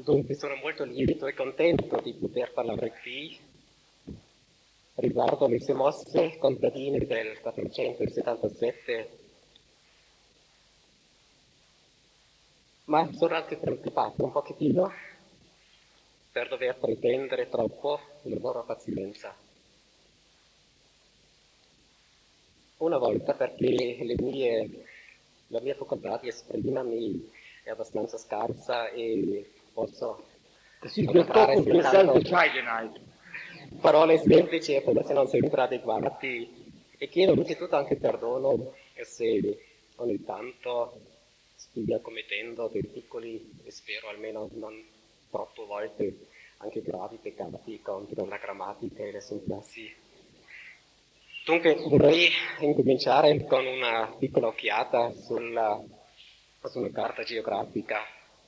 Dunque sono molto lieto e contento di poter parlare qui riguardo le sue mosse contadine del 477, ma sono anche preoccupato un pochettino per dover pretendere troppo la loro pazienza. Una volta, perché la mia facoltà di esprimermi è abbastanza scarsa e posso Si adoperare con questa soltanto Chinite. parole semplici e forse non sempre adeguati, e chiedo innanzitutto anche perdono se ogni tanto stia commettendo dei piccoli, e spero almeno non troppo volte, anche gravi peccati contro la grammatica e le sintassi. Dunque vorrei incominciare con una piccola occhiata su una carta geografica.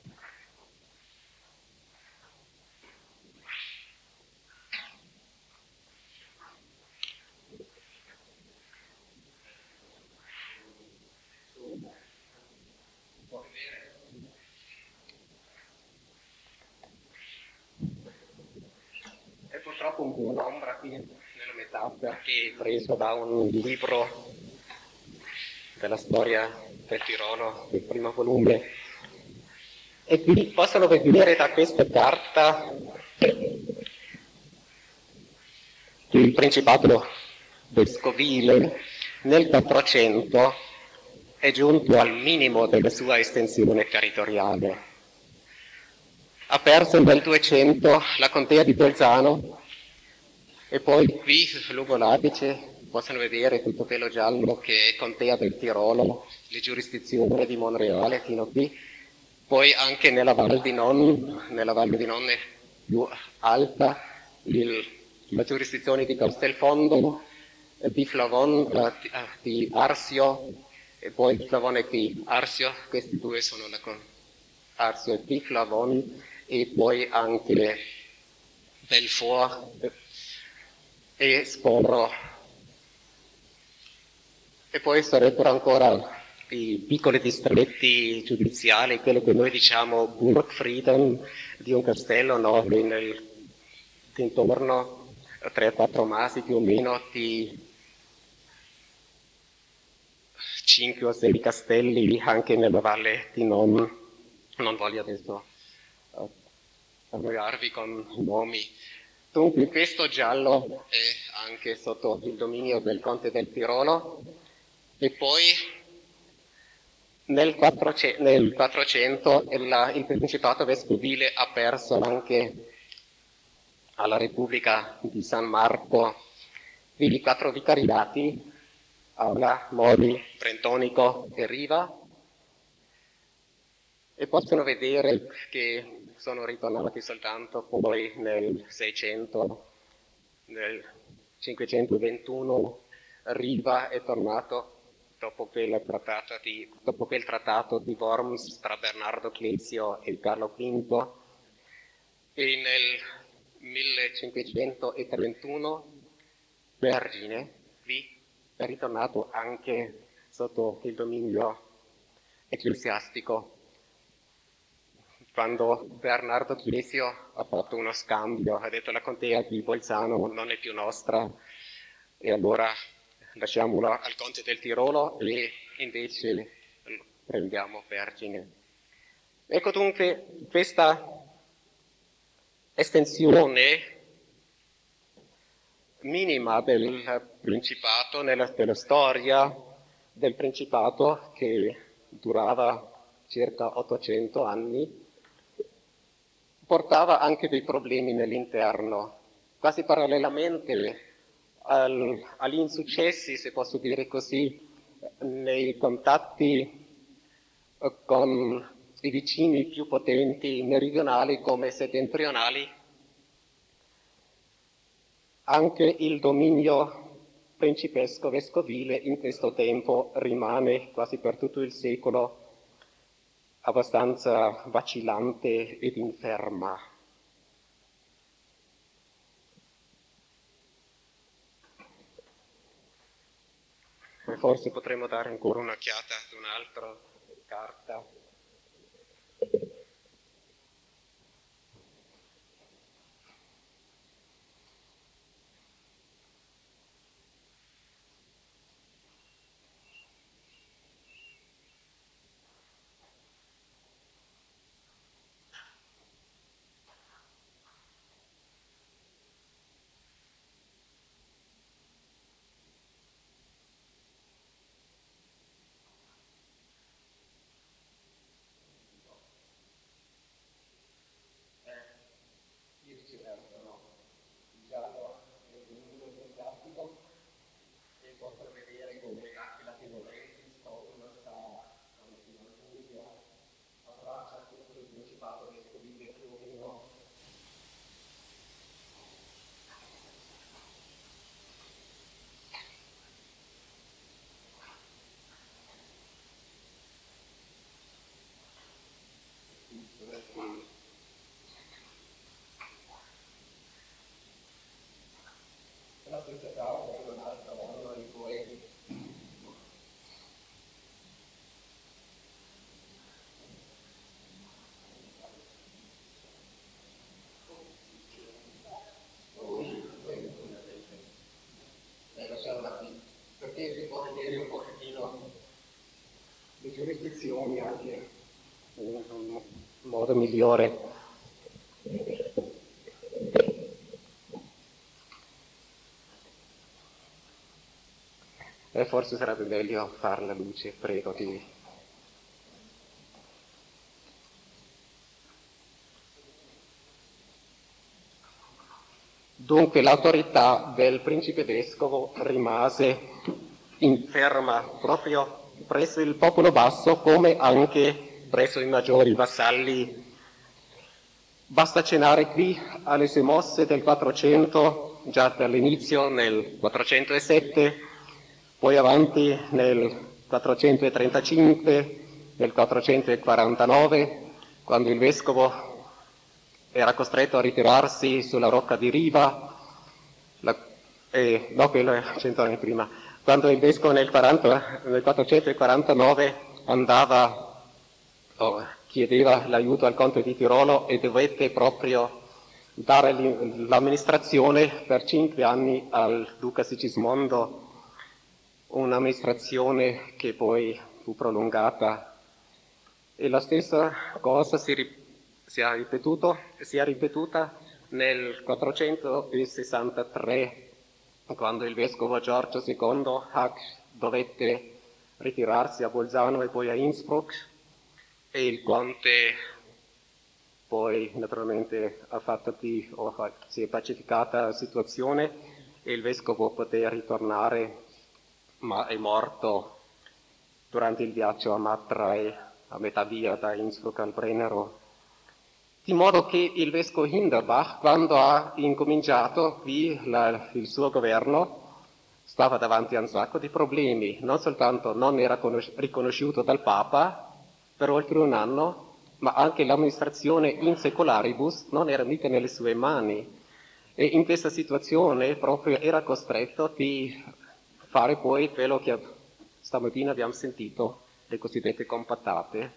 È purtroppo un po' un'ombra qui nella metà, perché preso da un libro della storia del Tirolo, del primo volume. E qui possono vedere da questa carta il Principato vescovile nel 400 è giunto al minimo della sua estensione territoriale. Ha perso nel 200 la contea di Bolzano e poi qui lungo l'Adige possono vedere tutto quello giallo che è contea del Tirolo, le giurisdizioni di Monreale fino a qui, poi anche nella Val di Non è più alta, la giurisdizione di Castelfondo, di Flavon, di Arsio, e poi Flavon e qui Arsio, questi due sono Arsio e qui Flavon, e poi anche Belfort e Sporro. E poi sarebbero ancora i piccoli distretti giudiziali, quello che noi diciamo Burgfrieden, di un castello, no? Intorno a 3-4 masi più o meno di 5 o 6 castelli anche nella valle di non voglio adesso annoiarvi con nomi. Dunque questo giallo è anche sotto il dominio del conte del Tirolo, e poi nel 400 il Principato vescovile ha perso anche alla Repubblica di San Marco i 4 vicariati, Aula, Mori, Brentonico e Riva, e possono vedere che sono ritornati soltanto poi nel 600, nel 521 Riva è tornato dopo quel trattato di Worms tra Bernardo Clesio e Carlo V, e nel 1531 Vergine qui è ritornato anche sotto il dominio ecclesiastico, quando Bernardo Chiesio ha fatto uno scambio, ha detto la contea di Bolzano non è più nostra e allora lasciamola al conte del Tirolo e invece prendiamo Vergine. Ecco dunque questa estensione minima del Principato, della storia del Principato, che durava circa 800 anni, portava anche dei problemi nell'interno, quasi parallelamente agli insuccessi, se posso dire così, nei contatti con i vicini più potenti meridionali come settentrionali. Anche il dominio principesco vescovile in questo tempo rimane quasi per tutto il secolo abbastanza vacillante ed inferma. E forse potremmo dare ancora un'occhiata ad un'altra carta. possa vedere come anche la Timorensis o una abbraccia tutto il principato vescovile più o meno. La società è un'altra volta di poeti. Perché si può vedere un pochettino le giurisdizioni anche in un modo migliore. E forse sarebbe meglio fare la luce, prego di... Dunque l'autorità del principe vescovo rimase ferma proprio presso il popolo basso come anche presso i maggiori vassalli. Basta cenare qui alle sue mosse del 400, già dall'inizio nel 407, poi avanti nel 435, nel 449, quando il vescovo era costretto a ritirarsi sulla rocca di Riva, no, quello è 100 anni prima, quando il vescovo nel 449 andava, chiedeva l'aiuto al conte di Tirolo e dovette proprio dare l'amministrazione per 5 anni al duca Sigismondo, un'amministrazione che poi fu prolungata. E la stessa cosa si è ripetuta nel 463, quando il vescovo Giorgio II dovette ritirarsi a Bolzano e poi a Innsbruck, e il conte poi naturalmente si è pacificata la situazione e il vescovo poté ritornare, ma è morto durante il viaggio a Matrei, a metà via da Innsbruck al Brennero. Di modo che il vescovo Hinderbach, quando ha incominciato qui il suo governo, stava davanti a un sacco di problemi. Non soltanto non era riconosciuto dal Papa per oltre un anno, ma anche l'amministrazione in secularibus non era mica nelle sue mani. E in questa situazione proprio era costretto di fare poi quello che stamattina abbiamo sentito, le cosiddette compattate.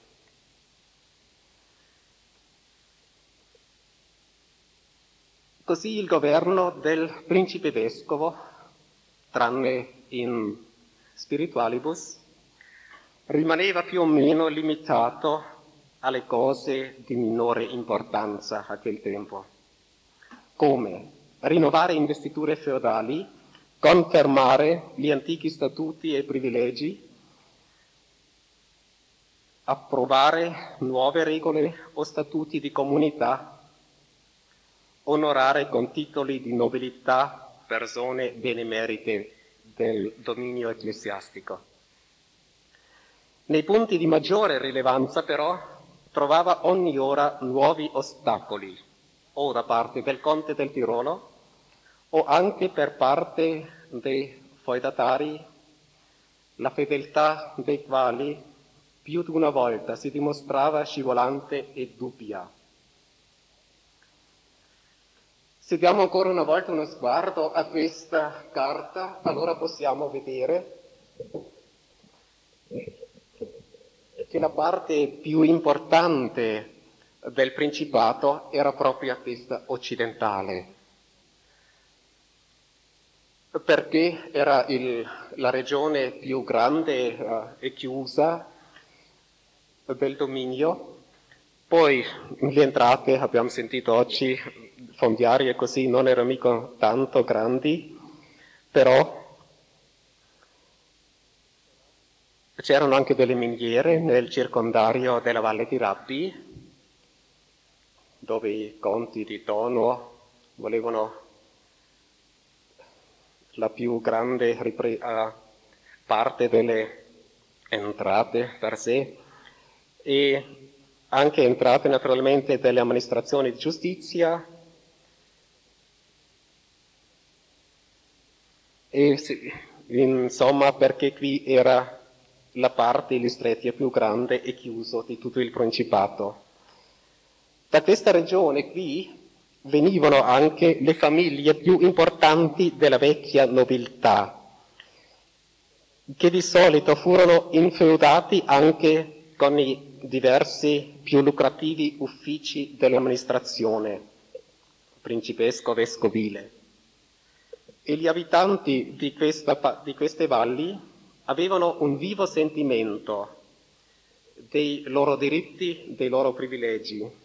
Così il governo del principe vescovo, tranne in spiritualibus, rimaneva più o meno limitato alle cose di minore importanza a quel tempo, come rinnovare investiture feudali, confermare gli antichi statuti e privilegi, approvare nuove regole o statuti di comunità, onorare con titoli di nobiltà persone benemerite del dominio ecclesiastico. Nei punti di maggiore rilevanza, però, trovava ogni ora nuovi ostacoli, o da parte del conte del Tirolo, o anche per parte dei feudatari, la fedeltà dei quali più di una volta si dimostrava scivolante e dubbia. Se diamo ancora una volta uno sguardo a questa carta, allora possiamo vedere che la parte più importante del Principato era proprio questa occidentale, perché era la regione più grande e chiusa del dominio. Poi le entrate, abbiamo sentito oggi, fondiarie così non erano mica tanto grandi, però c'erano anche delle miniere nel circondario della Valle di Rabbi, dove i conti di Tono volevano la più grande parte delle entrate per sé e anche entrate naturalmente delle amministrazioni di giustizia e insomma perché qui era la parte l'istrettia più grande e chiuso di tutto il Principato. Da questa regione qui venivano anche le famiglie più importanti della vecchia nobiltà, che di solito furono infeudati anche con i diversi più lucrativi uffici dell'amministrazione principesco-vescovile. E gli abitanti di queste valli avevano un vivo sentimento dei loro diritti, dei loro privilegi.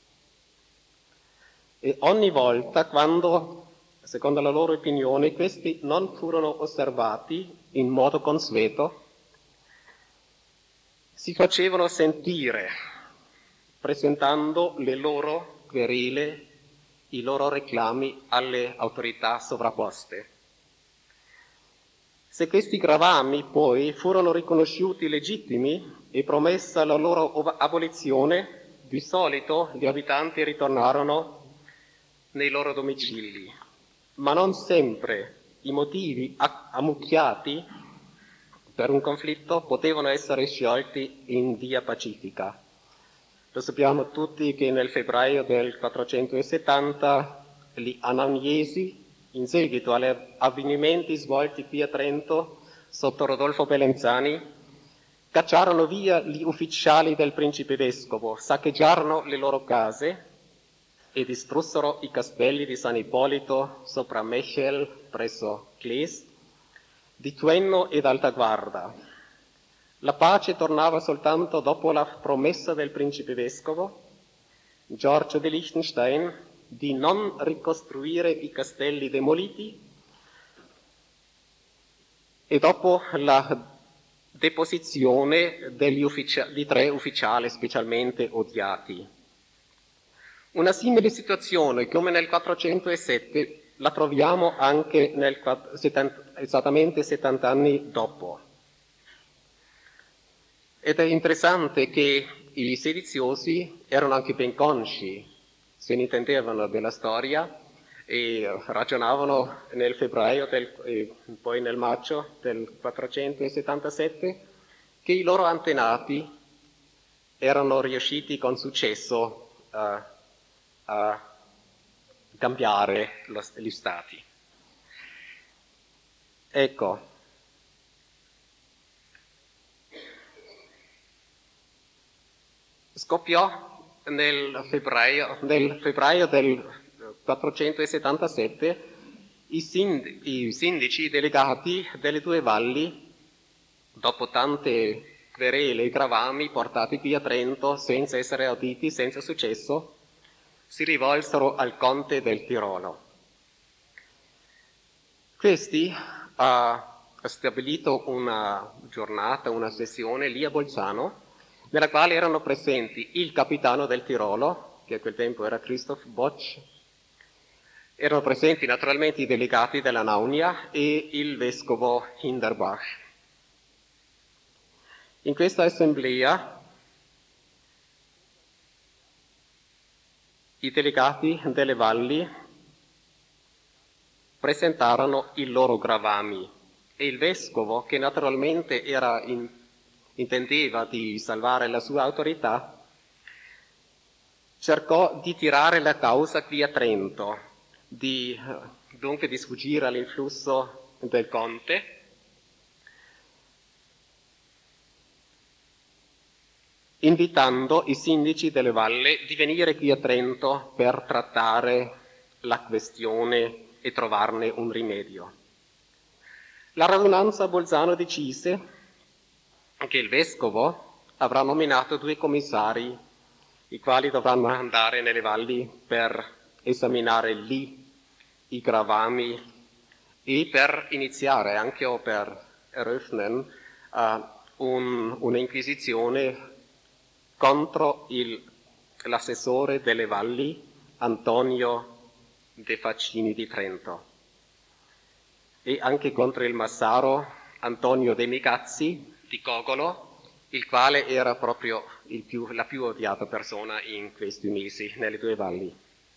E ogni volta quando, secondo la loro opinione, questi non furono osservati in modo consueto, si facevano sentire presentando le loro querele, i loro reclami alle autorità sovrapposte. Se questi gravami poi furono riconosciuti legittimi e promessa la loro abolizione, di solito gli abitanti ritornarono nei loro domicili, ma non sempre i motivi ammucchiati per un conflitto potevano essere sciolti in via pacifica. Lo sappiamo tutti che nel febbraio del 470 gli Anagnesi, in seguito agli avvenimenti svolti qui a Trento sotto Rodolfo Belenzani, cacciarono via gli ufficiali del principe vescovo, saccheggiarono le loro case e distrussero i castelli di San Ippolito sopra Mechel presso Cles, di Tuenno ed Altaguarda. La pace tornava soltanto dopo la promessa del principe vescovo, Giorgio di Liechtenstein, di non ricostruire i castelli demoliti e dopo la deposizione di 3 ufficiali specialmente odiati. Una simile situazione come nel 407 la troviamo anche esattamente 70 anni dopo. Ed è interessante che i sediziosi erano anche ben consci, se ne intendevano della storia e ragionavano nel febbraio e poi nel maggio del 477 che i loro antenati erano riusciti con successo a cambiare gli stati. Ecco, scoppiò nel febbraio del 477 i sindaci delegati delle 2 valli, dopo tante querele e gravami portati qui a Trento senza essere auditi, senza successo, si rivolsero al conte del Tirolo. Questi ha stabilito una giornata, una sessione lì a Bolzano, nella quale erano presenti il capitano del Tirolo, che a quel tempo era Christoph Bosch, erano presenti naturalmente i delegati della Naunia e il vescovo Hinderbach. In questa assemblea i delegati delle valli presentarono i loro gravami e il vescovo, che naturalmente intendeva di salvare la sua autorità, cercò di tirare la causa qui a Trento, dunque di sfuggire all'influsso del conte, invitando i sindaci delle valle di venire qui a Trento per trattare la questione e trovarne un rimedio. La radunanza a Bolzano decise che il vescovo avrà nominato 2 commissari, i quali dovranno andare nelle valli per esaminare lì i gravami e per iniziare anche o per eröffnen un'inquisizione contro l'assessore delle valli Antonio De Faccini di Trento. e anche contro il massaro Antonio de' Micazzi di Cogolo, il quale era proprio la più odiata persona in questi mesi, nelle due valli.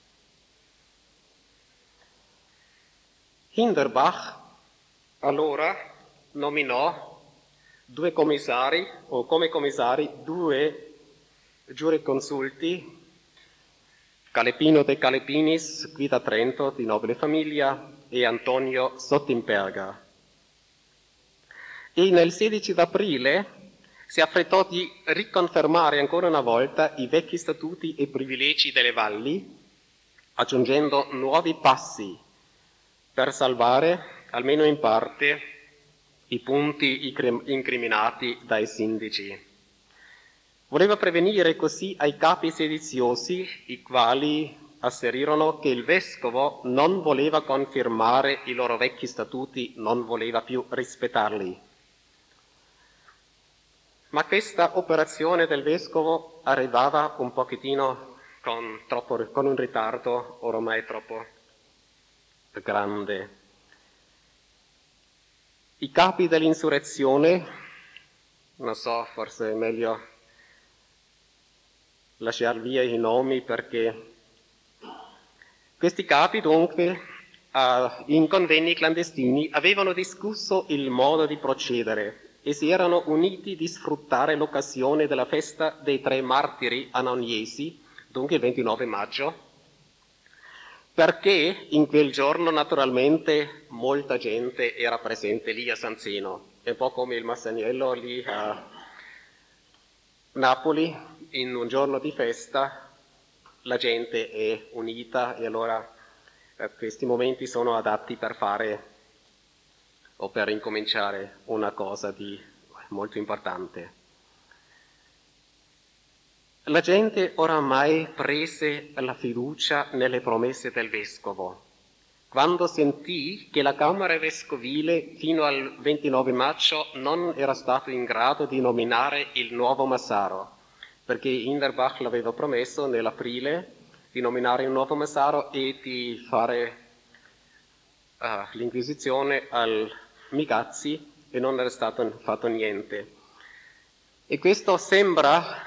Hinderbach allora nominò due commissari, o come commissari, due giureconsulti, Calepino de Calepinis, qui da Trento, di nobile famiglia, e Antonio Sottimperga. E nel 16 d'aprile si affrettò di riconfermare ancora una volta i vecchi statuti e privilegi delle valli, aggiungendo nuovi passi per salvare, almeno in parte, i punti incriminati dai sindaci. Voleva prevenire così ai capi sediziosi, i quali asserirono che il vescovo non voleva confermare i loro vecchi statuti, non voleva più rispettarli. Ma questa operazione del vescovo arrivava un pochettino con un ritardo ormai troppo grande. I capi dell'insurrezione, non so, forse è meglio lasciar via i nomi, perché questi capi dunque in convegni clandestini avevano discusso il modo di procedere e si erano uniti di sfruttare l'occasione della festa dei tre martiri anognesi, dunque il 29 maggio, perché in quel giorno naturalmente molta gente era presente lì a San Zeno, è un po' come il Masaniello lì a Napoli, in un giorno di festa la gente è unita e allora questi momenti sono adatti per fare o per incominciare una cosa di molto importante. La gente oramai prese la fiducia nelle promesse del vescovo. Quando sentì che la Camera Vescovile fino al 29 maggio non era stato in grado di nominare il nuovo massaro, perché Hinderbach l'aveva promesso nell'aprile di nominare il nuovo massaro e di fare l'inquisizione al Micazzi, e non era stato fatto niente. E questo sembra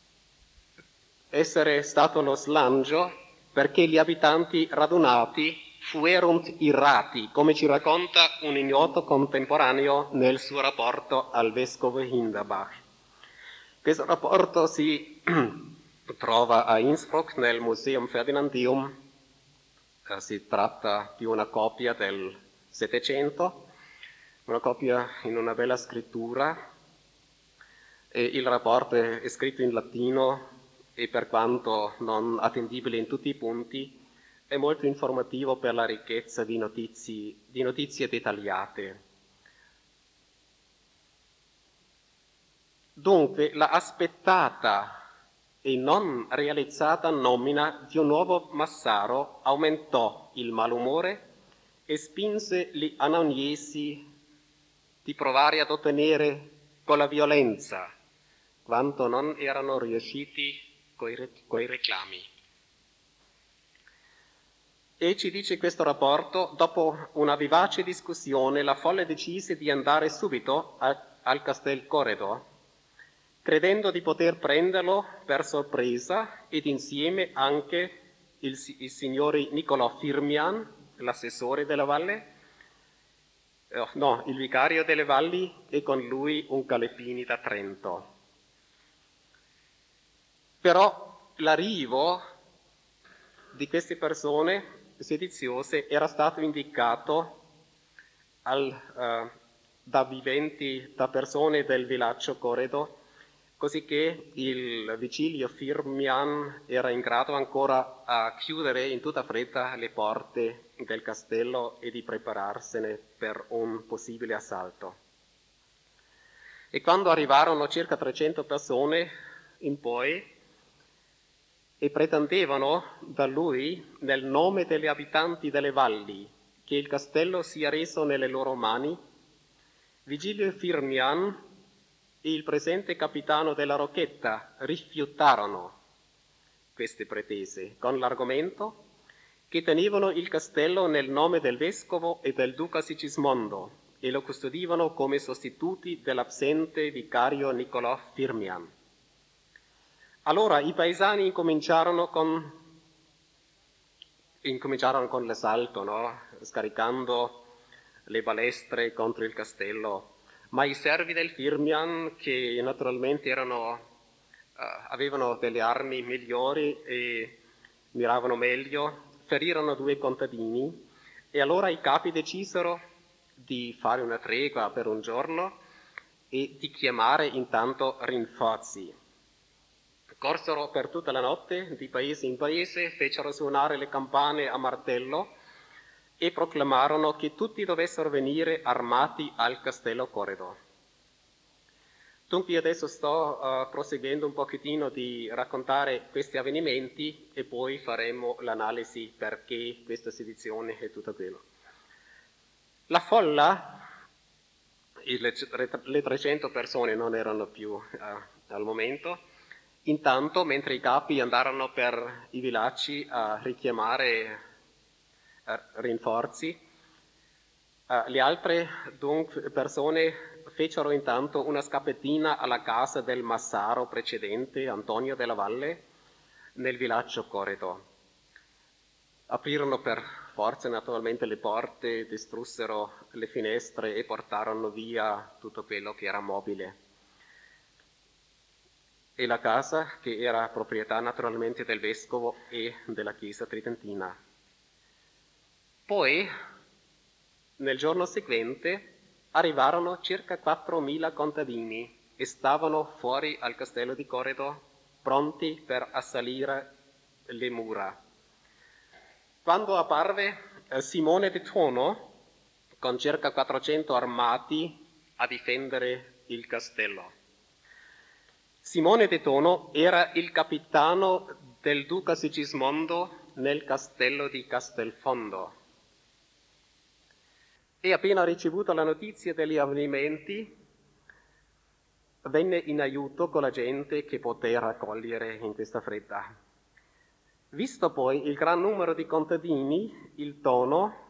essere stato lo slancio perché gli abitanti radunati fuerunt irrati, come ci racconta un ignoto contemporaneo nel suo rapporto al vescovo Hinderbach. Questo rapporto si trova a Innsbruck nel Museum Ferdinandium, si tratta di una copia del Settecento, una copia in una bella scrittura, e il rapporto è scritto in latino e per quanto non attendibile in tutti i punti, è molto informativo per la ricchezza di notizie dettagliate. Dunque, la aspettata e non realizzata nomina di un nuovo massaro aumentò il malumore e spinse gli anognesi di provare ad ottenere con la violenza quanto non erano riusciti coi reclami. E ci dice questo rapporto, dopo una vivace discussione, la folla decise di andare subito al Castel Corredo, credendo di poter prenderlo per sorpresa, ed insieme anche il signore Niccolò Firmian, l'assessore della valle, il vicario delle valli, e con lui un Calepini da Trento. Però l'arrivo di queste persone sediziose era stato indicato da persone del villaggio Corredo, così che il Vigilio Firmian era in grado ancora a chiudere in tutta fretta le porte del castello e di prepararsene per un possibile assalto. E quando arrivarono circa 300 persone in poi, e pretendevano da lui, nel nome degli abitanti delle valli, che il castello sia reso nelle loro mani, Vigilio Firmian e il presente capitano della Rocchetta rifiutarono queste pretese con l'argomento che tenevano il castello nel nome del vescovo e del duca Sigismondo e lo custodivano come sostituti dell'absente vicario Niccolò Firmian. Allora i paesani incominciarono con l'assalto, no? Scaricando le balestre contro il castello, ma i servi del Firmian, che naturalmente avevano delle armi migliori e miravano meglio, ferirono 2 contadini e allora i capi decisero di fare una tregua per un giorno e di chiamare intanto rinforzi. Corsero per tutta la notte, di paese in paese, fecero suonare le campane a martello e proclamarono che tutti dovessero venire armati al castello Corredo. Dunque adesso sto proseguendo un pochettino di raccontare questi avvenimenti e poi faremo l'analisi perché questa sedizione e tutto quello. La folla, le 300 persone non erano più al momento. Intanto, mentre i capi andarono per i villaggi a richiamare rinforzi, le altre persone fecero intanto una scappettina alla casa del massaro precedente, Antonio della Valle, nel villaggio Corredo. Aprirono per forza naturalmente le porte, distrussero le finestre e portarono via tutto quello che era mobile. E la casa, che era proprietà naturalmente del vescovo e della chiesa tridentina. Poi, nel giorno seguente, arrivarono circa 4.000 contadini e stavano fuori al castello di Corredo, pronti per assalire le mura. Quando apparve Simone de Tono, con circa 400 armati, a difendere il castello. Simone de Tono era il capitano del duca Sigismondo nel castello di Castelfondo e appena ricevuto la notizia degli avvenimenti venne in aiuto con la gente che poté raccogliere in questa fretta. Visto poi il gran numero di contadini, il Tono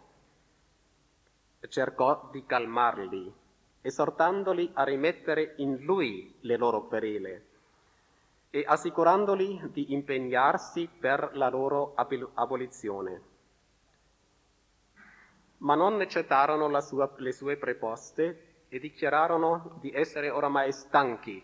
cercò di calmarli, esortandoli a rimettere in lui le loro querele e assicurandoli di impegnarsi per la loro abolizione. Ma non accettarono le sue proposte e dichiararono di essere oramai stanchi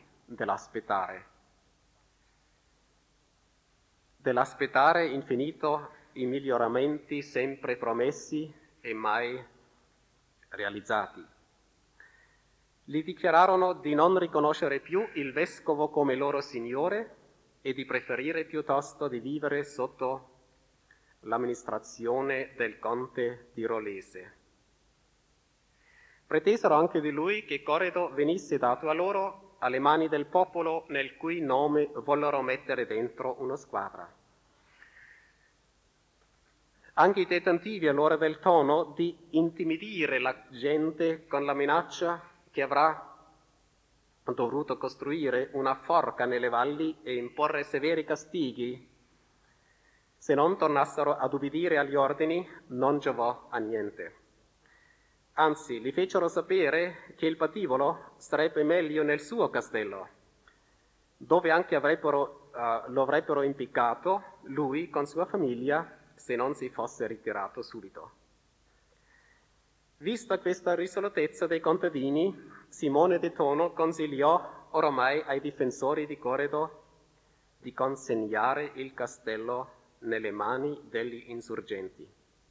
dell'aspettare infinito i miglioramenti sempre promessi e mai realizzati. Gli dichiararono di non riconoscere più il vescovo come loro signore e di preferire piuttosto di vivere sotto l'amministrazione del conte tirolese. Pretesero anche di lui che Corredo venisse dato a loro alle mani del popolo nel cui nome vollero mettere dentro una squadra. Anche i detentivi allora del Tono di intimidire la gente con la minaccia che avrà dovuto costruire una forca nelle valli e imporre severi castighi se non tornassero ad ubbidire agli ordini, non giovò a niente. Anzi, gli fecero sapere che il patibolo sarebbe meglio nel suo castello, dove anche lo avrebbero impiccato lui con sua famiglia se non si fosse ritirato subito. Vista questa risolutezza dei contadini, Simone de Tono consigliò oramai ai difensori di Corredo di consegnare il castello nelle mani degli insurgenti.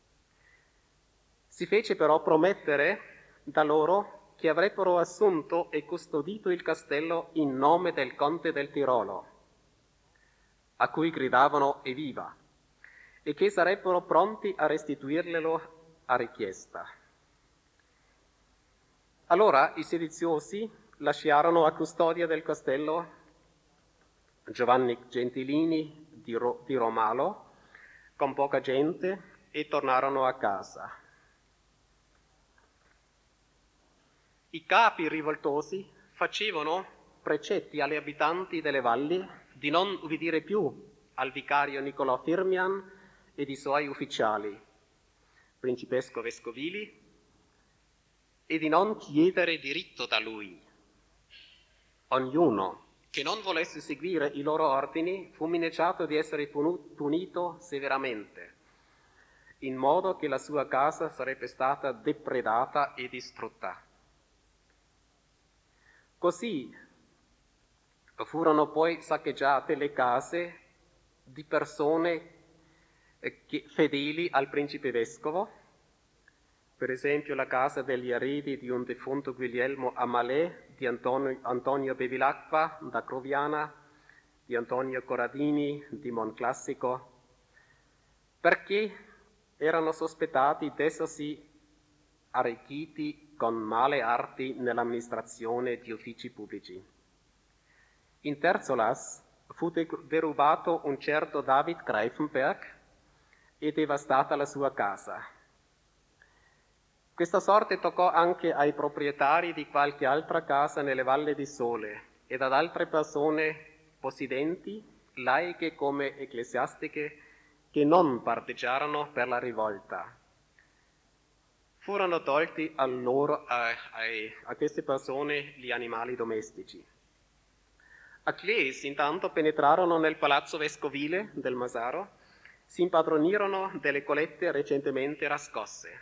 Si fece però promettere da loro che avrebbero assunto e custodito il castello in nome del conte del Tirolo, a cui gridavano evviva, e che sarebbero pronti a restituirglielo a richiesta. Allora i sediziosi lasciarono a custodia del castello Giovanni Gentilini di Romalo con poca gente e tornarono a casa. I capi rivoltosi facevano precetti agli abitanti delle valli di non ubbidire più al vicario Niccolò Firmian e di suoi ufficiali, principesco-vescovili, e di non chiedere diritto da lui. Ognuno che non volesse seguire i loro ordini fu minacciato di essere punito severamente, in modo che la sua casa sarebbe stata depredata e distrutta. Così furono poi saccheggiate le case di persone fedeli al principe vescovo, per esempio la casa degli eredi di un defunto Guglielmo Amalè, di Antonio Bevilacqua da Croviana, di Antonio Corradini di Monclassico, perché erano sospettati d'essersi arricchiti con male arti nell'amministrazione di uffici pubblici. In Terzolas fu derubato un certo David Greifenberg e devastata la sua casa. Questa sorte toccò anche ai proprietari di qualche altra casa nelle Valle di Sole ed ad altre persone possidenti, laiche come ecclesiastiche, che non parteggiarono per la rivolta. Furono tolti a queste persone gli animali domestici. A Claes intanto penetrarono nel palazzo vescovile del Masaro, si impadronirono delle collette recentemente rascosse.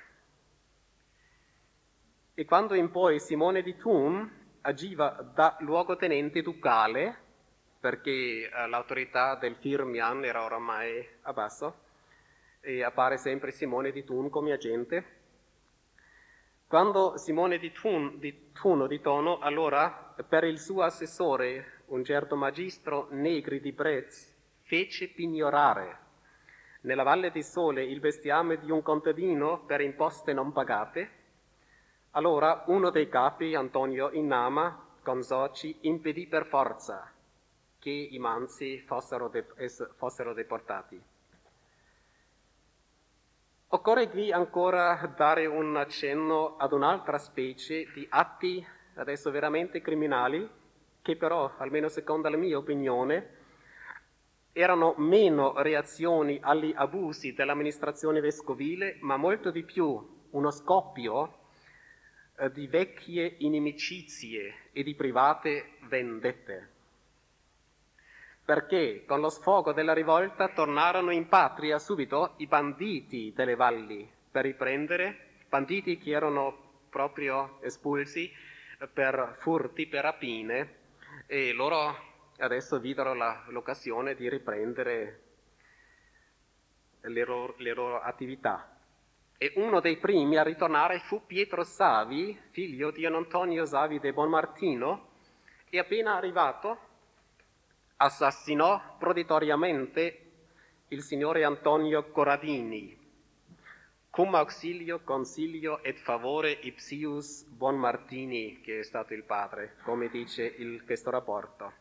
E quando in poi Simone di Thun agiva da luogotenente ducale, perché l'autorità del Firmian era oramai a basso, e appare sempre Simone di Thun come agente, quando Simone di Thun o di Tono, allora per il suo assessore, un certo magistro Negri di Brez, fece pignorare nella Valle di Sole il bestiame di un contadino per imposte non pagate, allora uno dei capi, Antonio Innama, con soci, impedì per forza che i mansi fossero deportati. Occorre qui ancora dare un accenno ad un'altra specie di atti adesso veramente criminali, che però, almeno secondo la mia opinione, erano meno reazioni agli abusi dell'amministrazione vescovile, ma molto di più uno scoppio di vecchie inimicizie e di private vendette. Perché con lo sfogo della rivolta tornarono in patria subito i banditi delle valli per riprendere, banditi che erano proprio espulsi per furti, per rapine, e loro adesso videro l'occasione di riprendere le loro attività. E uno dei primi a ritornare fu Pietro Savi, figlio di Antonio Savi de Bonmartino, e appena arrivato assassinò proditoriamente il signore Antonio Corradini, cum auxilio, consiglio et favore ipsius Bonmartini, che è stato il padre, come dice questo rapporto.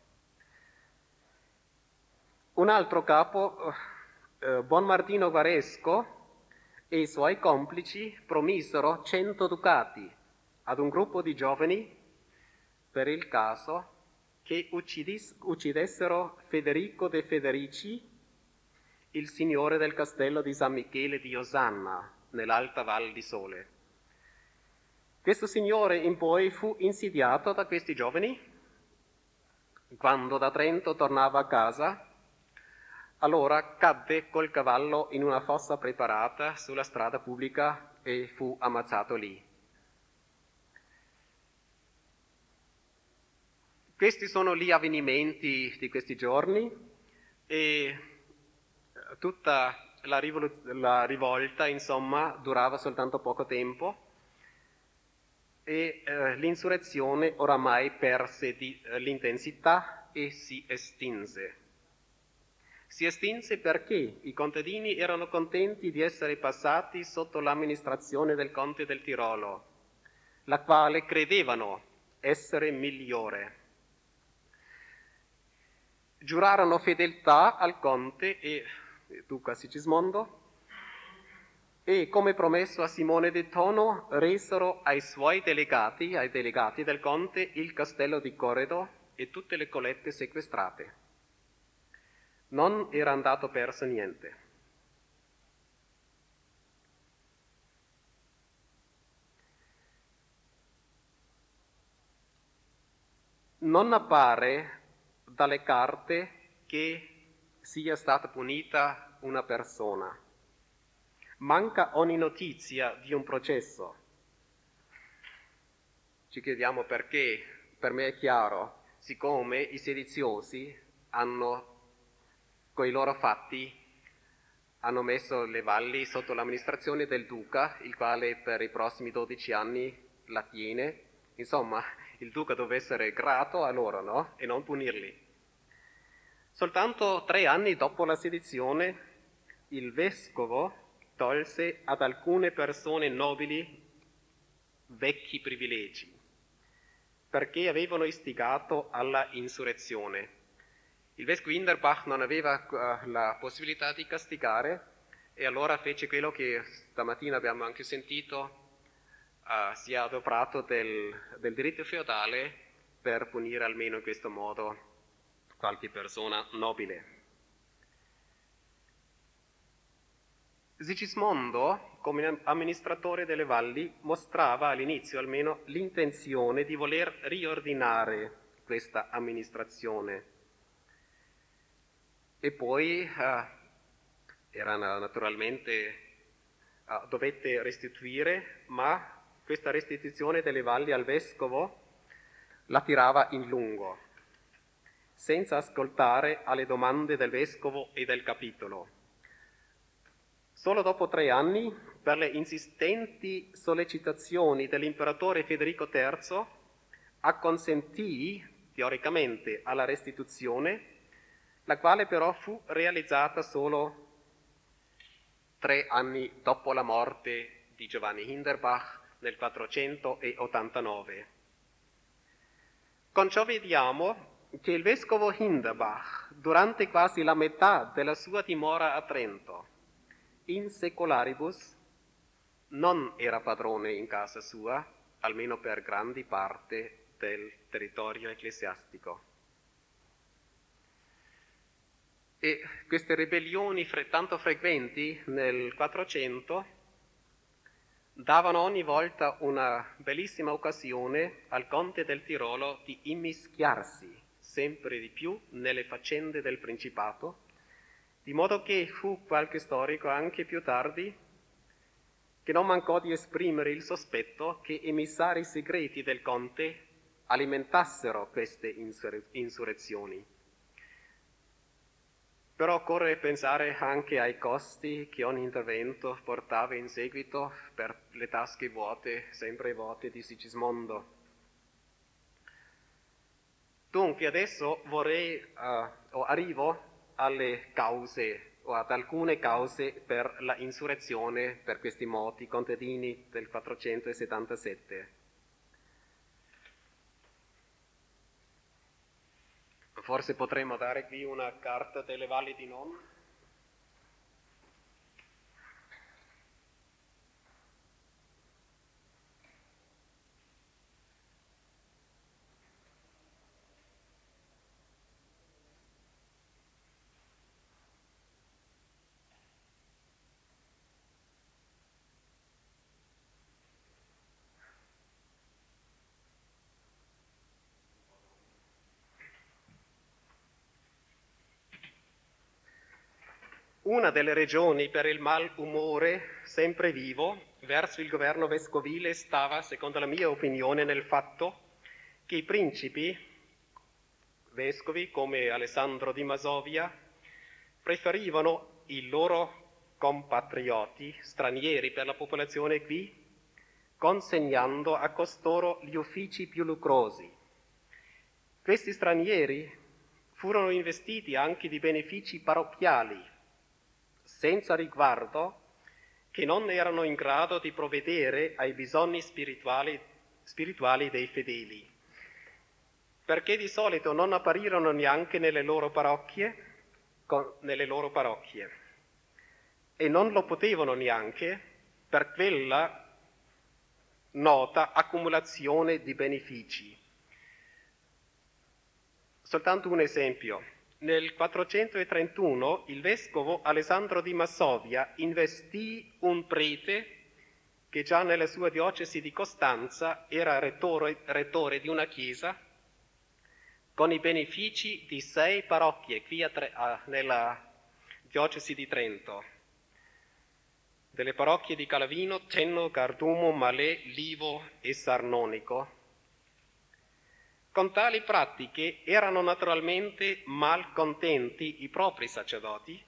Un altro capo, Bonmartino Varesco, e i suoi complici promisero 100 ducati ad un gruppo di giovani per il caso che uccidessero Federico de Federici, il signore del castello di San Michele di Osanna, nell'Alta Val di Sole. Questo signore in poi fu insidiato da questi giovani. Quando da Trento tornava a casa, allora cadde col cavallo in una fossa preparata sulla strada pubblica e fu ammazzato lì. Questi sono gli avvenimenti di questi giorni e tutta la rivolta, insomma, durava soltanto poco tempo e l'insurrezione oramai perse l'intensità e si estinse. Si estinse perché i contadini erano contenti di essere passati sotto l'amministrazione del conte del Tirolo, la quale credevano essere migliore. Giurarono fedeltà al conte e duca Sigismondo e, come promesso a Simone de Tono, resero ai delegati del conte, il castello di Corredo e tutte le collette sequestrate. Non era andato perso niente. non appare dalle carte che sia stata punita una persona. Manca ogni notizia di un processo. Ci chiediamo perché. Per me è chiaro, siccome i sediziosi hanno, con i loro fatti, hanno messo le valli sotto l'amministrazione del duca, il quale per i prossimi 12 anni la tiene. Insomma, il duca deve essere grato a loro, no? E non punirli. Soltanto 3 anni dopo la sedizione, il vescovo tolse ad alcune persone nobili vecchi privilegi, perché avevano istigato alla insurrezione. Il vescovo Hinderbach non aveva la possibilità di castigare e allora fece quello che stamattina abbiamo anche sentito, si è adoperato del diritto feudale per punire almeno in questo modo qualche persona nobile. Sigismondo, come amministratore delle valli, mostrava all'inizio almeno l'intenzione di voler riordinare questa amministrazione. E poi dovette restituire, ma questa restituzione delle valli al vescovo la tirava in lungo, senza ascoltare alle domande del vescovo e del capitolo. Solo dopo 3 anni, per le insistenti sollecitazioni dell'imperatore Federico III, acconsentì teoricamente alla restituzione, la quale però fu realizzata solo 3 anni dopo la morte di Giovanni Hinderbach nel 489. Con ciò vediamo che il vescovo Hinderbach, durante quasi la metà della sua dimora a Trento, in secularibus, non era padrone in casa sua, almeno per grandi parte del territorio ecclesiastico. E queste ribellioni tanto frequenti nel 400 davano ogni volta una bellissima occasione al conte del Tirolo di immischiarsi sempre di più nelle faccende del Principato, di modo che fu qualche storico anche più tardi che non mancò di esprimere il sospetto che emissari segreti del conte alimentassero queste insurrezioni. Però occorre pensare anche ai costi che ogni intervento portava in seguito per le tasche vuote, sempre vuote di Sigismondo. Dunque adesso arrivo alle cause o ad alcune cause per la insurrezione per questi moti contadini del 477. Forse potremmo dare qui una carta delle valli di Non. Una delle ragioni per il malumore sempre vivo verso il governo vescovile stava, secondo la mia opinione, nel fatto che i principi vescovi come Alessandro di Masovia preferivano i loro compatrioti stranieri per la popolazione qui, consegnando a costoro gli uffici più lucrosi. Questi stranieri furono investiti anche di benefici parrocchiali, senza riguardo che non erano in grado di provvedere ai bisogni spirituali dei fedeli, perché di solito non apparirono neanche nelle loro parrocchie e non lo potevano neanche per quella nota accumulazione di benefici. Soltanto un esempio. Nel 431 il vescovo Alessandro di Masovia investì un prete che già nella sua diocesi di Costanza era rettore di una chiesa con i benefici di 6 parrocchie qui nella diocesi di Trento, delle parrocchie di Calavino, Tenno, Gardumo, Malè, Livo e Sarnonico. Con tali pratiche erano naturalmente malcontenti i propri sacerdoti,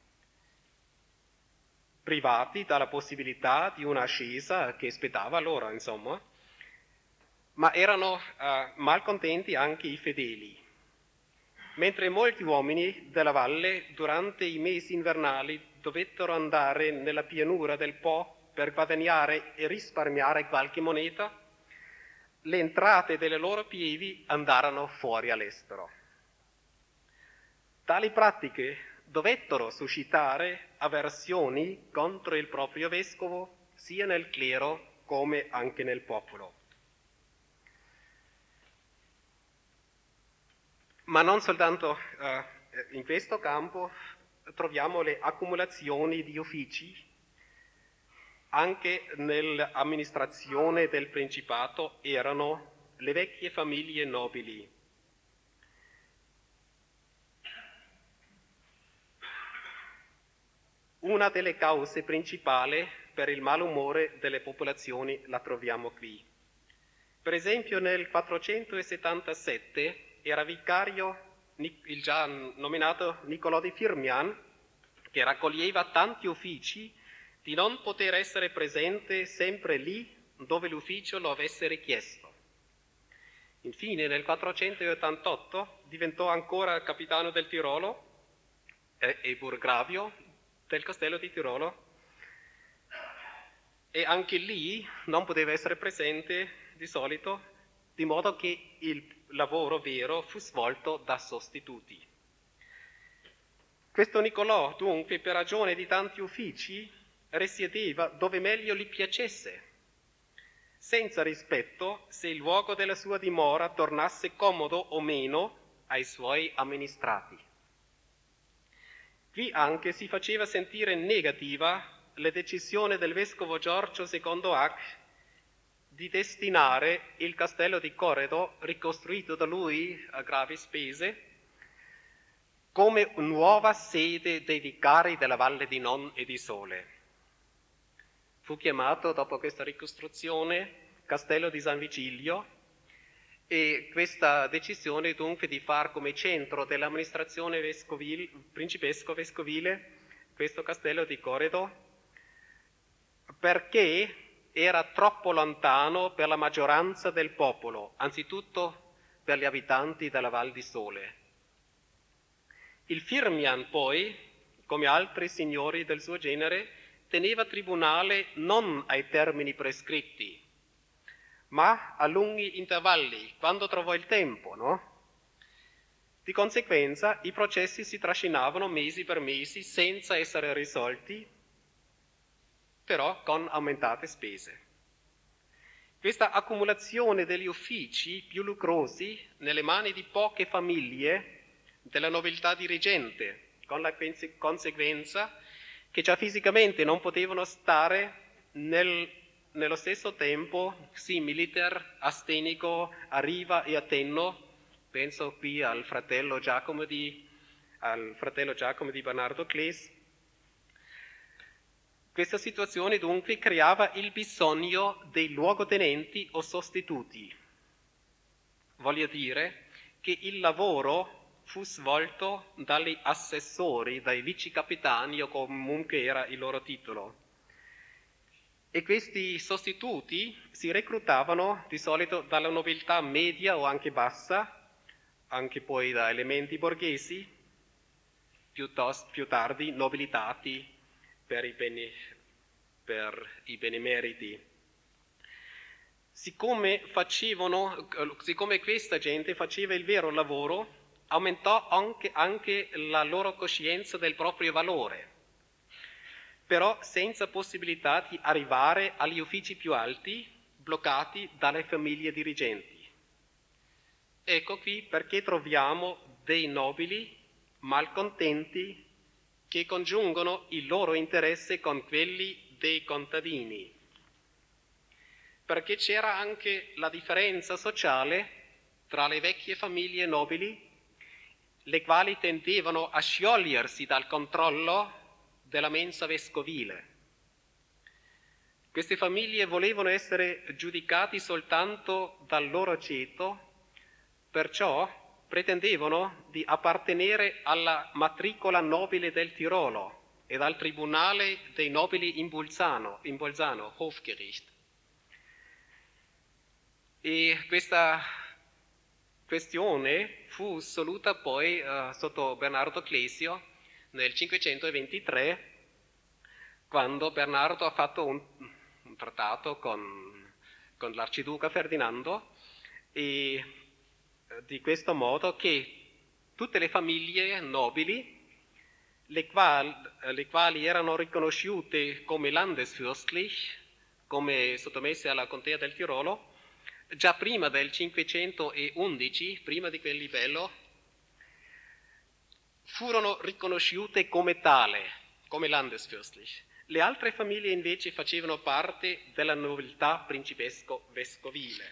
privati dalla possibilità di un'ascesa che spettava loro, insomma, ma erano malcontenti anche i fedeli. Mentre molti uomini della valle durante i mesi invernali dovettero andare nella pianura del Po per guadagnare e risparmiare qualche moneta, le entrate delle loro pievi andarono fuori all'estero. Tali pratiche dovettero suscitare avversioni contro il proprio vescovo sia nel clero come anche nel popolo. Ma non soltanto in questo campo troviamo le accumulazioni di uffici. Anche nell'amministrazione del Principato erano le vecchie famiglie nobili. Una delle cause principali per il malumore delle popolazioni la troviamo qui. Per esempio nel 477 era vicario il già nominato Niccolò di Firmian, che raccoglieva tanti uffici di non poter essere presente sempre lì dove l'ufficio lo avesse richiesto. Infine nel 488 diventò ancora capitano del Tirolo e burgravio del castello di Tirolo, e anche lì non poteva essere presente di solito, di modo che il lavoro vero fu svolto da sostituti. Questo Niccolò, dunque, per ragione di tanti uffici, risiedeva dove meglio gli piacesse, senza rispetto se il luogo della sua dimora tornasse comodo o meno ai suoi amministrati. Qui anche si faceva sentire negativa la decisione del vescovo Giorgio II Hack di destinare il castello di Corredo, ricostruito da lui a gravi spese, come nuova sede dei vicari della Valle di Non e di Sole. Fu chiamato, dopo questa ricostruzione, Castello di San Vigilio, e questa decisione dunque di far come centro dell'amministrazione principesco-vescovile questo castello di Corredo, perché era troppo lontano per la maggioranza del popolo, anzitutto per gli abitanti della Val di Sole. Il Firmian poi, come altri signori del suo genere, teneva tribunale non ai termini prescritti, ma a lunghi intervalli, quando trovò il tempo, no? Di conseguenza i processi si trascinavano mesi per mesi senza essere risolti, però con aumentate spese. Questa accumulazione degli uffici più lucrosi nelle mani di poche famiglie della nobiltà dirigente, con la conseguenza che già fisicamente non potevano stare nello stesso tempo, sì, militer, astenico, a Riva e a Tenno. Penso qui al fratello Giacomo di Bernardo Cles. Questa situazione dunque creava il bisogno dei luogotenenti o sostituti. Voglio dire che il lavoro fu svolto dagli assessori, dai vicecapitani o comunque era il loro titolo. E questi sostituti si reclutavano di solito dalla nobiltà media o anche bassa, anche poi da elementi borghesi, più tardi nobilitati per i benemeriti. Siccome questa gente faceva il vero lavoro, aumentò anche la loro coscienza del proprio valore, però senza possibilità di arrivare agli uffici più alti, bloccati dalle famiglie dirigenti. Ecco qui perché troviamo dei nobili malcontenti che congiungono il loro interesse con quelli dei contadini, perché c'era anche la differenza sociale tra le vecchie famiglie nobili, le quali tendevano a sciogliersi dal controllo della mensa vescovile. Queste famiglie volevano essere giudicati soltanto dal loro ceto, perciò pretendevano di appartenere alla matricola nobile del Tirolo ed al tribunale dei nobili in Bolzano, Hofgericht. E questa questione fu soluta poi sotto Bernardo Clesio nel 523, quando Bernardo ha fatto un trattato con l'arciduca Ferdinando, e di questo modo che tutte le famiglie nobili, le quali erano riconosciute come Landesfürstlich, come sottomesse alla contea del Tirolo, già prima del 511, prima di quel livello, furono riconosciute come tale, come Landesfürstlich. Le altre famiglie invece facevano parte della nobiltà principesco-vescovile.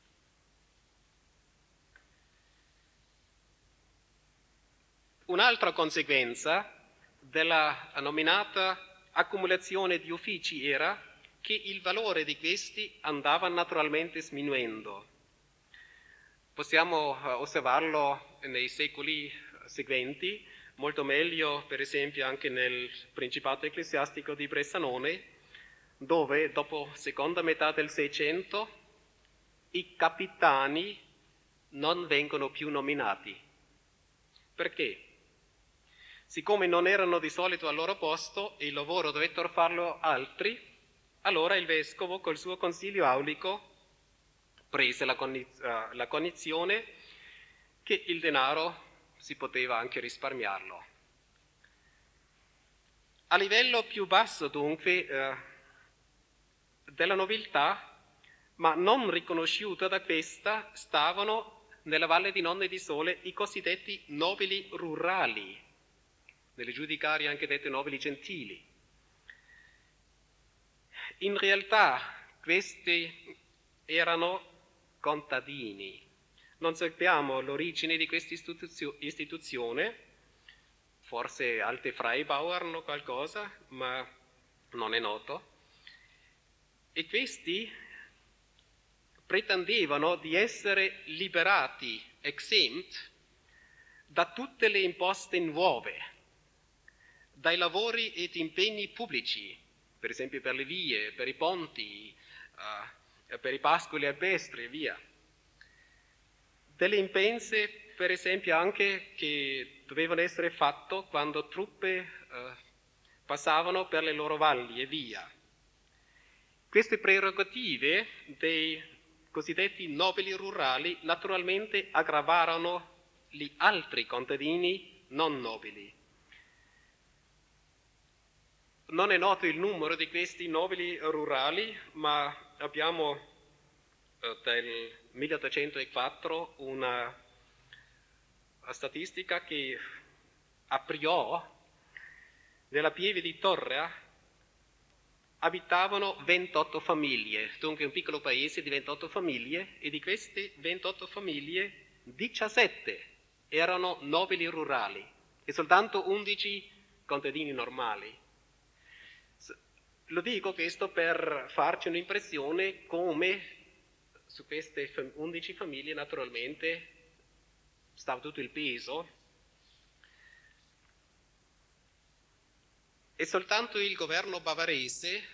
Un'altra conseguenza della nominata accumulazione di uffici era che il valore di questi andava naturalmente sminuendo. Possiamo osservarlo nei secoli seguenti, molto meglio per esempio anche nel Principato ecclesiastico di Bressanone, dove dopo seconda metà del Seicento i capitani non vengono più nominati. Perché? Siccome non erano di solito al loro posto e il lavoro dovettero farlo altri, allora il vescovo col suo consiglio aulico prese la cognizione che il denaro si poteva anche risparmiarlo. A livello più basso dunque della nobiltà, ma non riconosciuta da questa, stavano nella Valle di Nonne di Sole i cosiddetti nobili rurali, nelle giudicarie anche dette nobili gentili. In realtà questi erano contadini. Non sappiamo l'origine di questa istituzione, forse alte Freibauern o qualcosa, ma non è noto. E questi pretendevano di essere liberati, exempt, da tutte le imposte nuove, dai lavori ed impegni pubblici, per esempio per le vie, per i ponti, per i pascoli alpestri e via. Delle impense, per esempio, anche che dovevano essere fatte quando truppe passavano per le loro valli e via. Queste prerogative dei cosiddetti nobili rurali naturalmente aggravarono gli altri contadini non nobili. Non è noto il numero di questi nobili rurali, ma abbiamo del 1804 una statistica che a Priò, nella pieve di Torrea, abitavano 28 famiglie, dunque un piccolo paese di 28 famiglie, e di queste 28 famiglie 17 erano nobili rurali e soltanto 11 contadini normali. Lo dico questo per farci un'impressione come su queste 11 famiglie naturalmente stava tutto il peso, e soltanto il governo bavarese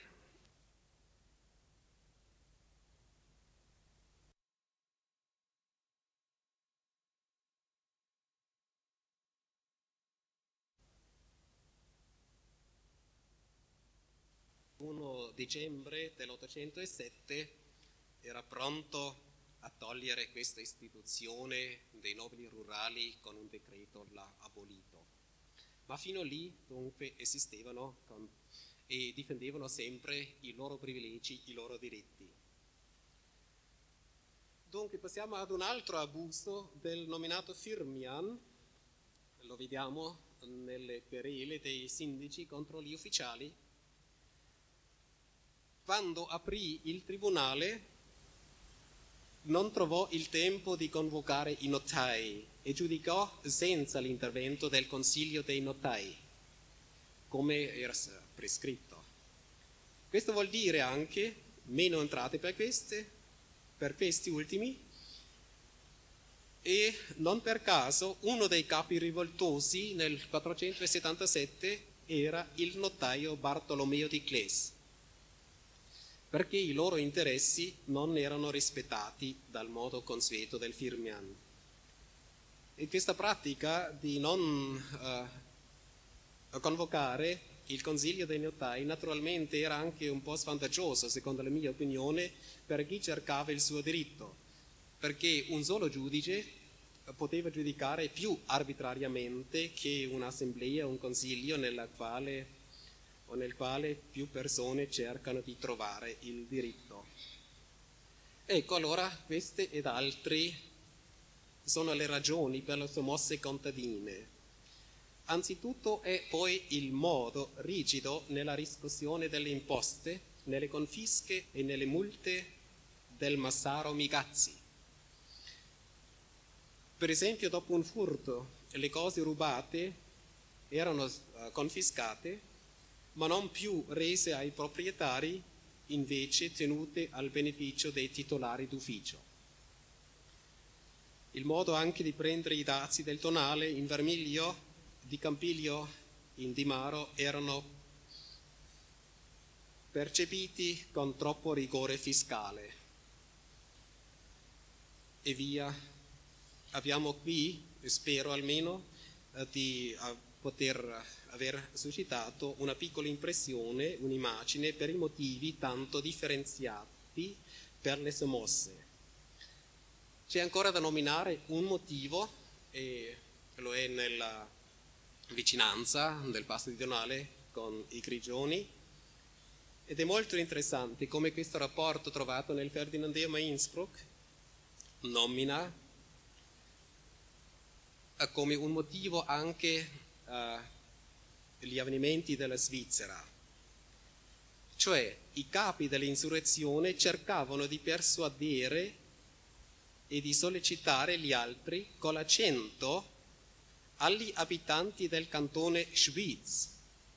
l'1 dicembre dell'807 era pronto a togliere questa istituzione dei nobili rurali con un decreto l'ha abolito. Ma fino lì dunque esistevano e difendevano sempre i loro privilegi, i loro diritti. Dunque passiamo ad un altro abuso del nominato Firmian, lo vediamo nelle querele dei sindaci contro gli ufficiali. Quando aprì il tribunale non trovò il tempo di convocare i notai e giudicò senza l'intervento del consiglio dei notai, come era prescritto. Questo vuol dire anche meno entrate per questi ultimi, e non per caso uno dei capi rivoltosi nel 477 era il notaio Bartolomeo di Cles, perché i loro interessi non erano rispettati dal modo consueto del Firmian. E questa pratica di non convocare il consiglio dei notai naturalmente era anche un po' svantaggioso, secondo la mia opinione, per chi cercava il suo diritto, perché un solo giudice poteva giudicare più arbitrariamente che un'assemblea, un consiglio nel quale più persone cercano di trovare il diritto. Ecco, allora queste ed altri sono le ragioni per le sommosse contadine. Anzitutto è poi il modo rigido nella riscossione delle imposte, nelle confische e nelle multe del Massaro Migazzi. Per esempio, dopo un furto, le cose rubate erano confiscate, ma non più rese ai proprietari, invece tenute al beneficio dei titolari d'ufficio. Il modo anche di prendere i dazi del tonale in Vermiglio, di Campiglio in Dimaro erano percepiti con troppo rigore fiscale. E via. Abbiamo qui, spero almeno, di poter aver suscitato una piccola impressione, un'immagine per i motivi tanto differenziati per le sommosse. C'è ancora da nominare un motivo, e lo è nella vicinanza del passo di Donale con i Grigioni, ed è molto interessante come questo rapporto trovato nel Ferdinandeum a Innsbruck nomina come un motivo anche gli avvenimenti della Svizzera. Cioè i capi dell'insurrezione cercavano di persuadere e di sollecitare gli altri con l'accento agli abitanti del cantone Schwyz.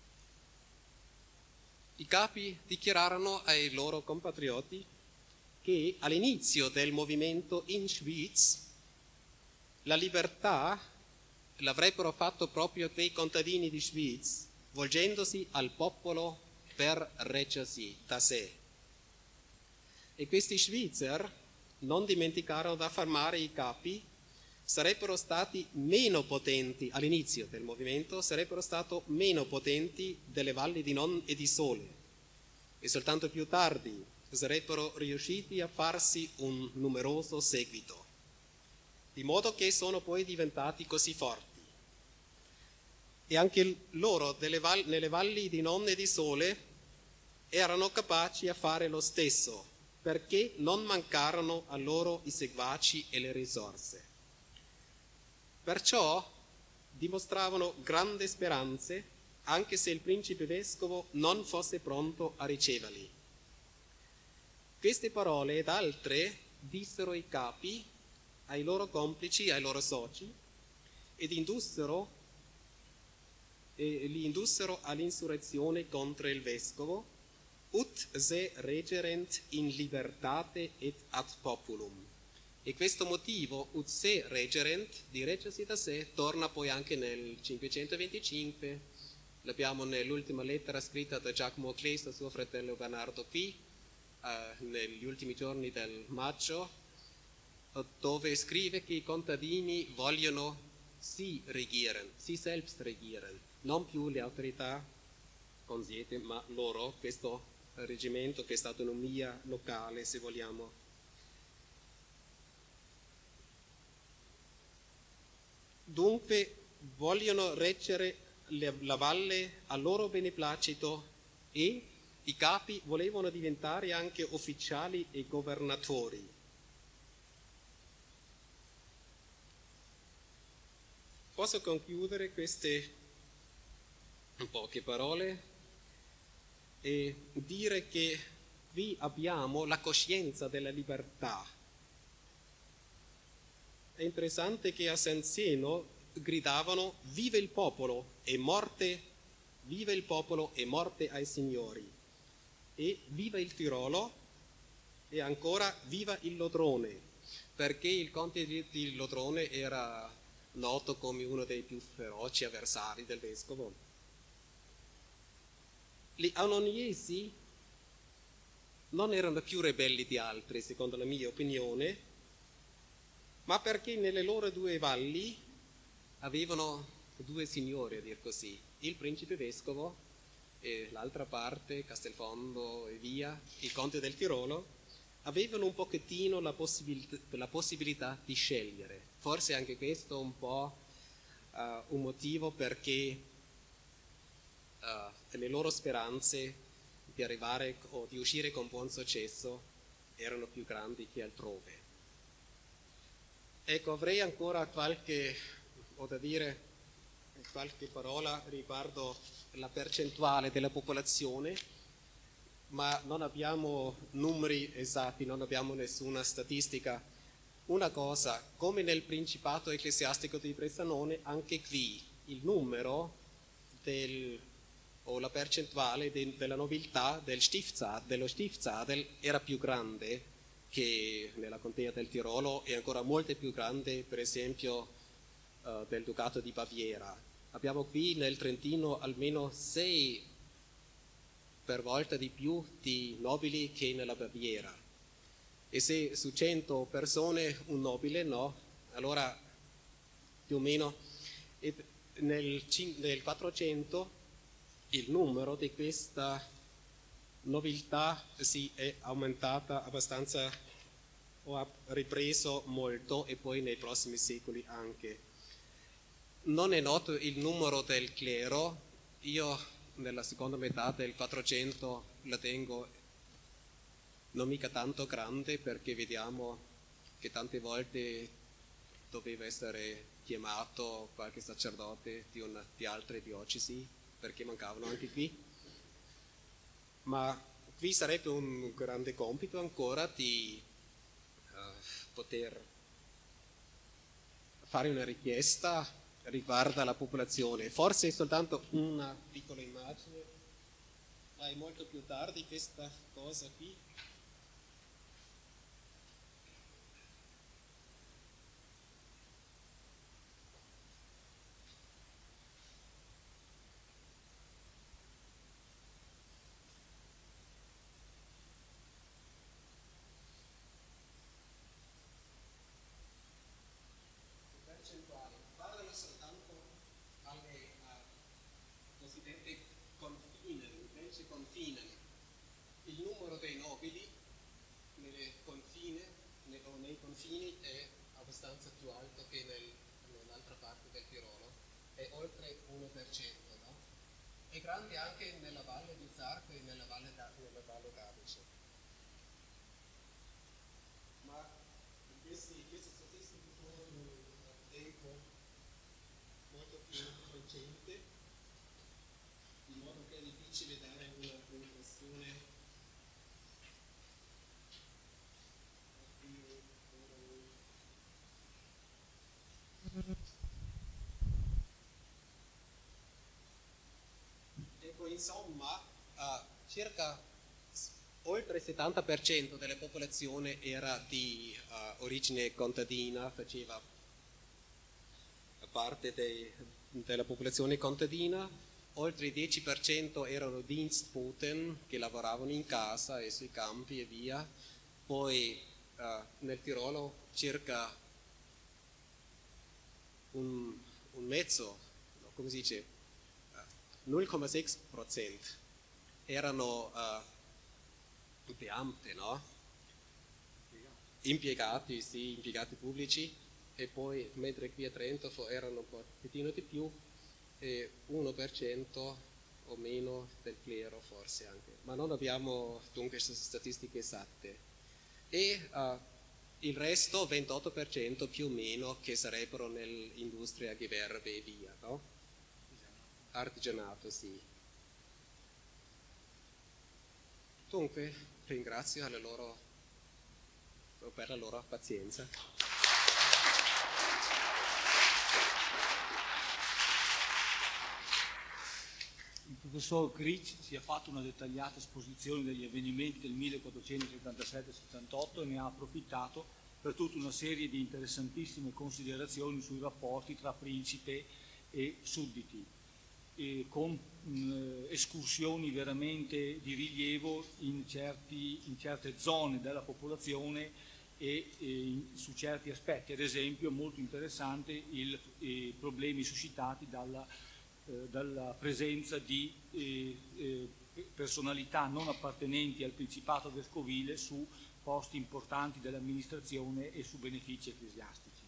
I capi dichiararono ai loro compatrioti che all'inizio del movimento in Schwyz la libertà l'avrebbero fatto proprio quei contadini di Schwyz, volgendosi al popolo per reggersi da sé. E questi Schwyzer non dimenticarono di affermare i capi, sarebbero stati meno potenti all'inizio del movimento, sarebbero stati meno potenti delle valli di Non e di Sole, e soltanto più tardi sarebbero riusciti a farsi un numeroso seguito, di modo che sono poi diventati così forti. E anche loro nelle valli di Non e di Sole erano capaci a fare lo stesso, perché non mancarono a loro i seguaci e le risorse. Perciò dimostravano grandi speranze, anche se il principe vescovo non fosse pronto a riceverli. Queste parole ed altre dissero i capi ai loro complici, ai loro soci, ed li indussero all'insurrezione contro il vescovo, ut se regerent in libertate et ad populum. E questo motivo, ut se regerent, di reggersi da sé, torna poi anche nel 525, l'abbiamo nell'ultima lettera scritta da Giacomo Cles a suo fratello Bernardo P, negli ultimi giorni del maggio, dove scrive che i contadini vogliono si selbst regieren, non più le autorità consuete, ma loro, questo reggimento, questa autonomia locale, se vogliamo. Dunque vogliono reggere la valle a loro beneplacito, e i capi volevano diventare anche ufficiali e governatori. Posso concludere queste poche parole e dire che qui abbiamo la coscienza della libertà, è interessante che a San Zeno gridavano viva il popolo e morte ai signori, e viva il Tirolo, e ancora viva il Lodrone, perché il conte di Lodrone era noto come uno dei più feroci avversari del vescovo. Gli annoniesi non erano più ribelli di altri, secondo la mia opinione, ma perché nelle loro due valli avevano due signori, a dir così, il principe vescovo e l'altra parte, Castelfondo e via, il conte del Tirolo, avevano un pochettino la possibilità di scegliere. Forse anche questo un po' un motivo perché le loro speranze di arrivare o di uscire con buon successo erano più grandi che altrove. Ecco, avrei ancora qualche parola riguardo la percentuale della popolazione, ma non abbiamo numeri esatti, non abbiamo nessuna statistica. Una cosa, come nel Principato ecclesiastico di Bressanone, anche qui il numero o la percentuale della nobiltà dello Stiftsadel era più grande che nella contea del Tirolo e ancora molto più grande, per esempio, del Ducato di Baviera. Abbiamo qui nel Trentino almeno 6 per volta di più di nobili che nella Baviera. E se su 100 persone un nobile no, allora più o meno nel 400 il numero di questa nobiltà si è aumentata abbastanza o ha ripreso molto, e poi nei prossimi secoli anche. Non è noto il numero del clero, io nella seconda metà del 400 la tengo non mica tanto grande, perché vediamo che tante volte doveva essere chiamato qualche sacerdote di altre diocesi, perché mancavano anche qui. Ma qui sarebbe un grande compito ancora di poter fare una richiesta riguardo alla popolazione. Forse soltanto una piccola immagine, ma è molto più tardi questa cosa qui. Guardano soltanto alle cosiddette confine. Il numero dei nobili nei confini è abbastanza più alto che nell'altra parte del Tirolo, è oltre 1%, no? È grande anche nella valle di Zarco e nella valle d'Adige. Ma queste statistiche sono di un tempo molto più recente, in modo che è difficile dare un'impressione Ecco, insomma, circa oltre il 70% della popolazione era di origine contadina, faceva parte della popolazione contadina, oltre il 10% erano Dienstboten che lavoravano in casa e sui campi e via, poi nel Tirolo circa un mezzo, no, come si dice, 0,6% erano Beamte, no? Impiegati pubblici, e poi mentre qui a Trento erano un pochettino di più, e 1% o meno del clero forse anche, ma non abbiamo dunque statistiche esatte. E il resto, 28% più o meno, che sarebbero nell'industria, gewerbe e via, no? Artigianato, sì. Dunque, ringrazio per la loro pazienza. professor Critch ci ha fatto una dettagliata esposizione degli avvenimenti del 1477-78 e ne ha approfittato per tutta una serie di interessantissime considerazioni sui rapporti tra principe e sudditi, con escursioni veramente di rilievo in certe zone della popolazione e su certi aspetti. Ad esempio, molto interessante i problemi suscitati dalla presenza di personalità non appartenenti al Principato vescovile su posti importanti dell'amministrazione e su benefici ecclesiastici.